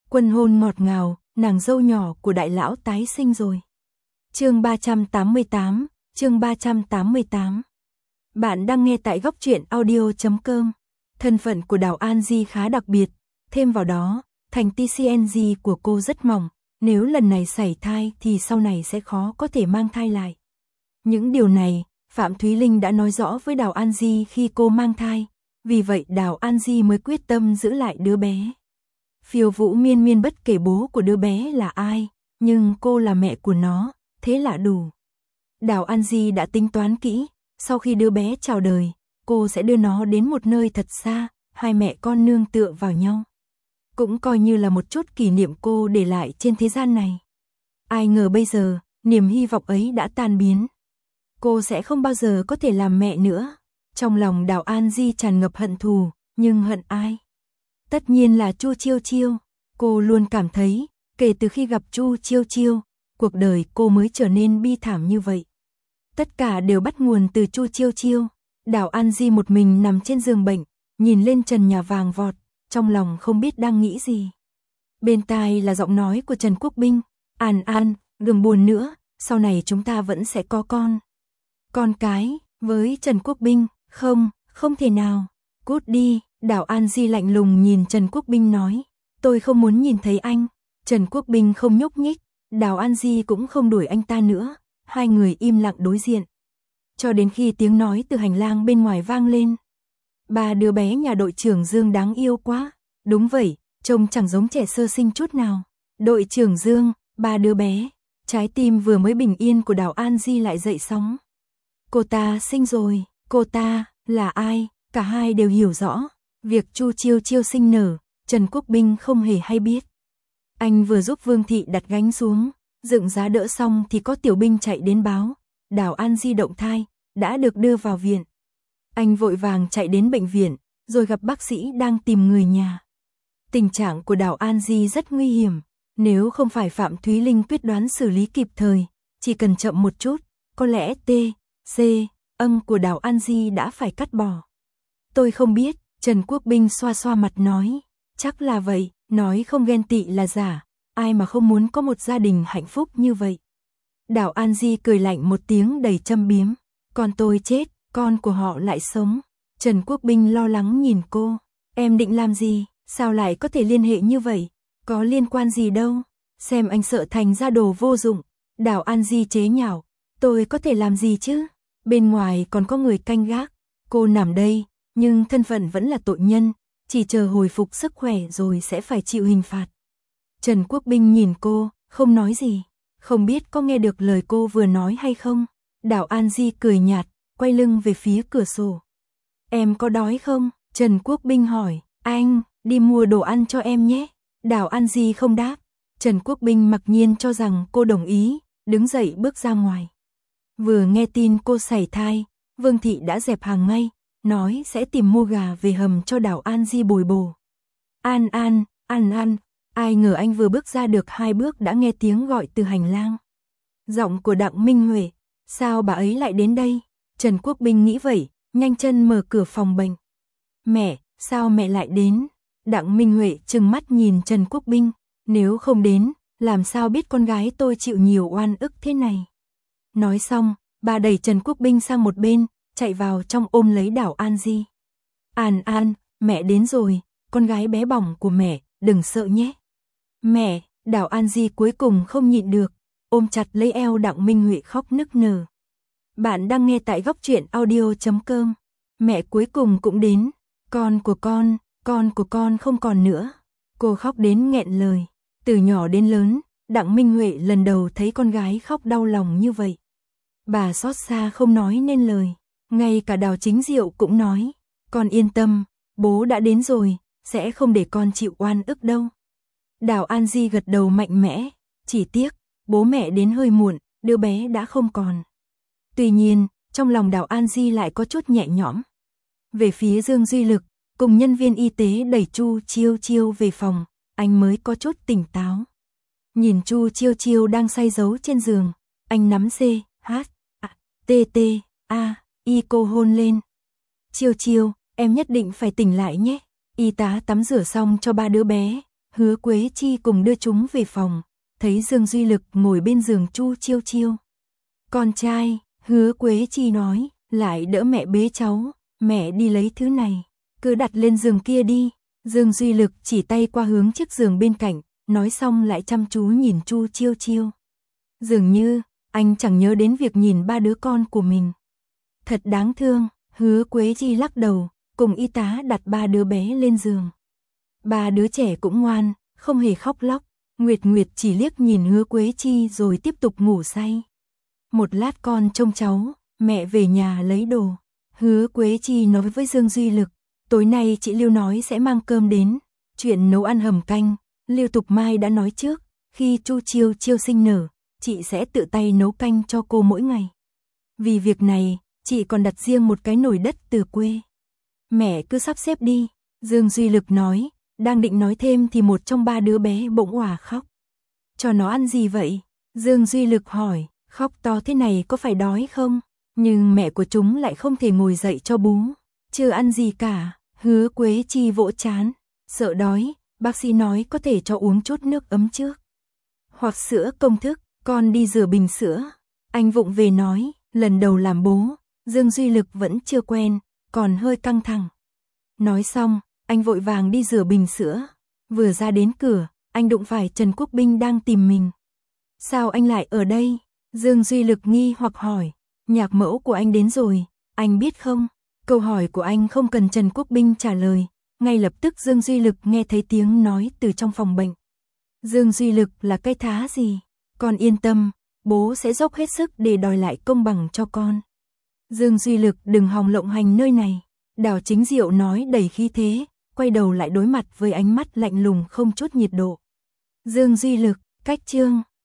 Quân hôn ngọt ngào, nàng dâu nhỏ của đại lão tái sinh rồi. Chương 388, chương 388. Bạn đang nghe tại góc truyện audio.com. Thân phận của Đào An Di khá đặc biệt, thêm vào đó, thành TCNG của cô rất mỏng, nếu lần này sảy thai thì sau này sẽ khó có thể mang thai lại. Những điều này, Phạm Thúy Linh đã nói rõ với Đào An Di khi cô mang thai, vì vậy Đào An Di mới quyết tâm giữ lại đứa bé. Phiêu Vũ Miên Miên bất kể bố của đứa bé là ai, nhưng cô là mẹ của nó, thế là đủ. Đào An Di đã tính toán kỹ, sau khi đứa bé chào đời, cô sẽ đưa nó đến một nơi thật xa, hai mẹ con nương tựa vào nhau. Cũng coi như là một chút kỷ niệm cô để lại trên thế gian này. Ai ngờ bây giờ, niềm hy vọng ấy đã tan biến. Cô sẽ không bao giờ có thể làm mẹ nữa. Trong lòng Đào An Di tràn ngập hận thù, nhưng hận ai? Tất nhiên là Chu Chiêu Chiêu. Cô luôn cảm thấy, kể từ khi gặp Chu Chiêu Chiêu, cuộc đời cô mới trở nên bi thảm như vậy. Tất cả đều bắt nguồn từ Chu Chiêu Chiêu. Đào An Di một mình nằm trên giường bệnh, nhìn lên trần nhà vàng vọt, trong lòng không biết đang nghĩ gì. Bên tai là giọng nói của Trần Quốc Binh. An, đừng buồn nữa, sau này chúng ta vẫn sẽ có con. Con cái, với Trần Quốc Binh, không thể nào. Cút đi, Đào An Di lạnh lùng nhìn Trần Quốc Binh nói. Tôi không muốn nhìn thấy anh. Trần Quốc Binh không nhúc nhích, Đào An Di cũng không đuổi anh ta nữa. Hai người im lặng đối diện. Cho đến khi tiếng nói từ hành lang bên ngoài vang lên. Ba đứa bé nhà đội trưởng Dương đáng yêu quá. Đúng vậy, trông chẳng giống trẻ sơ sinh chút nào. Đội trưởng Dương, ba đứa bé. Trái tim vừa mới bình yên của Đào An Di lại dậy sóng. Cô ta sinh rồi, cô ta là ai? Cả hai đều hiểu rõ. Việc Chu Chiêu Chiêu sinh nở, Trần Quốc Binh không hề hay biết. Anh vừa giúp Vương Thị đặt gánh xuống, dựng giá đỡ xong thì có tiểu binh chạy đến báo. Đào An Di động thai, đã được đưa vào viện. Anh vội vàng chạy đến bệnh viện, rồi gặp bác sĩ đang tìm người nhà. Tình trạng của Đào An Di rất nguy hiểm, nếu không phải Phạm Thúy Linh quyết đoán xử lý kịp thời, chỉ cần chậm một chút, có lẽ âm của Đào An Di đã phải cắt bỏ. Tôi không biết, Trần Quốc Binh xoa xoa mặt nói, chắc là vậy, nói không ghen tị là giả, ai mà không muốn có một gia đình hạnh phúc như vậy. Đào An Di cười lạnh một tiếng đầy châm biếm, con tôi chết, con của họ lại sống. Trần Quốc Binh lo lắng nhìn cô, em định làm gì, sao lại có thể liên hệ như vậy, có liên quan gì đâu, xem anh sợ thành ra đồ vô dụng. Đào An Di chế nhạo, tôi có thể làm gì chứ, bên ngoài còn có người canh gác, cô nằm đây, nhưng thân phận vẫn là tội nhân, chỉ chờ hồi phục sức khỏe rồi sẽ phải chịu hình phạt. Trần Quốc Binh nhìn cô, không nói gì, không biết có nghe được lời cô vừa nói hay không. Đào An Di cười nhạt, quay lưng về phía cửa sổ. Em có đói không? Trần Quốc Binh hỏi. Anh, đi mua đồ ăn cho em nhé. Đào An Di không đáp. Trần Quốc Binh mặc nhiên cho rằng cô đồng ý, đứng dậy bước ra ngoài. Vừa nghe tin cô sảy thai, Vương Thị đã dẹp hàng ngay, nói sẽ tìm mua gà về hầm cho Đào An Di bồi bổ. An, ai ngờ anh vừa bước ra được 2 bước đã nghe tiếng gọi từ hành lang. Giọng của Đặng Minh Huệ, sao bà ấy lại đến đây? Trần Quốc Binh nghĩ vậy, nhanh chân mở cửa phòng bệnh. Mẹ, sao mẹ lại đến? Đặng Minh Huệ trừng mắt nhìn Trần Quốc Binh, nếu không đến, làm sao biết con gái tôi chịu nhiều oan ức thế này? Nói xong, bà đẩy Trần Quốc Binh sang một bên, chạy vào trong ôm lấy Đào An Di. An, mẹ đến rồi, con gái bé bỏng của mẹ, đừng sợ nhé. Mẹ, Đào An Di cuối cùng không nhịn được, ôm chặt lấy eo Đặng Minh Huệ khóc nức nở. Bạn đang nghe tại góc truyện audio.com. Mẹ cuối cùng cũng đến, con của con không còn nữa. Cô khóc đến nghẹn lời. Từ nhỏ đến lớn, Đặng Minh Huệ lần đầu thấy con gái khóc đau lòng như vậy. Bà xót xa không nói nên lời. Ngay cả Đào Chính Diệu cũng nói, con yên tâm, bố đã đến rồi, sẽ không để con chịu oan ức đâu. Đào An Di gật đầu mạnh mẽ, chỉ tiếc, bố mẹ đến hơi muộn, đứa bé đã không còn. Tuy nhiên, trong lòng Đào An Di lại có chút nhẹ nhõm. Về phía Dương Duy Lực, cùng nhân viên y tế đẩy Chu Chiêu Chiêu về phòng, anh mới có chút tỉnh táo. Nhìn Chu Chiêu Chiêu đang say giấu trên giường, anh nắm y cô hôn lên. Chiêu Chiêu, em nhất định phải tỉnh lại nhé. Y tá tắm rửa xong cho 3 đứa bé, Hứa Quế Chi cùng đưa chúng về phòng, thấy Dương Duy Lực ngồi bên giường Chu Chiêu Chiêu. Con trai, Hứa Quế Chi nói, lại đỡ mẹ bế cháu, mẹ đi lấy thứ này, cứ đặt lên giường kia đi. Dương Duy Lực chỉ tay qua hướng chiếc giường bên cạnh, nói xong lại chăm chú nhìn Chu Chiêu Chiêu. Dường như, anh chẳng nhớ đến việc nhìn ba đứa con của mình. Thật đáng thương, Hứa Quế Chi lắc đầu, cùng y tá đặt ba đứa bé lên giường. Ba đứa trẻ cũng ngoan, không hề khóc lóc. Nguyệt Nguyệt chỉ liếc nhìn Hứa Quế Chi rồi tiếp tục ngủ say. Một lát con trông cháu, mẹ về nhà lấy đồ. Hứa Quế Chi nói với Dương Duy Lực, tối nay chị Lưu nói sẽ mang cơm đến. Chuyện nấu ăn hầm canh, Lưu Tục Mai đã nói trước, khi Chu Chiêu Chiêu sinh nở, chị sẽ tự tay nấu canh cho cô mỗi ngày. Vì việc này, chị còn đặt riêng một cái nồi đất từ quê. Mẹ cứ sắp xếp đi, Dương Duy Lực nói, đang định nói thêm thì một trong ba đứa bé bỗng òa khóc. Cho nó ăn gì vậy? Dương Duy Lực hỏi, khóc to thế này có phải đói không? Nhưng mẹ của chúng lại không thể ngồi dậy cho bú. Chưa ăn gì cả, Hứa Quế Chi vỗ trán, sợ đói, bác sĩ nói có thể cho uống chút nước ấm trước. Hoặc sữa công thức, con đi rửa bình sữa. Anh vụng về nói, lần đầu làm bố, Dương Duy Lực vẫn chưa quen, còn hơi căng thẳng. Nói xong, anh vội vàng đi rửa bình sữa. Vừa ra đến cửa, anh đụng phải Trần Quốc Binh đang tìm mình. Sao anh lại ở đây? Dương Duy Lực nghi hoặc hỏi. Nhạc mẫu của anh đến rồi, anh biết không? Câu hỏi của anh không cần Trần Quốc Binh trả lời. Ngay lập tức Dương Duy Lực nghe thấy tiếng nói từ trong phòng bệnh. Dương Duy Lực là cái thá gì? Con yên tâm, bố sẽ dốc hết sức để đòi lại công bằng cho con. Dương Duy Lực đừng hòng lộng hành nơi này. Đào Chính Diệu nói đầy khí thế, quay đầu lại đối mặt với ánh mắt lạnh lùng không chút nhiệt độ. Dương Duy Lực, cách chương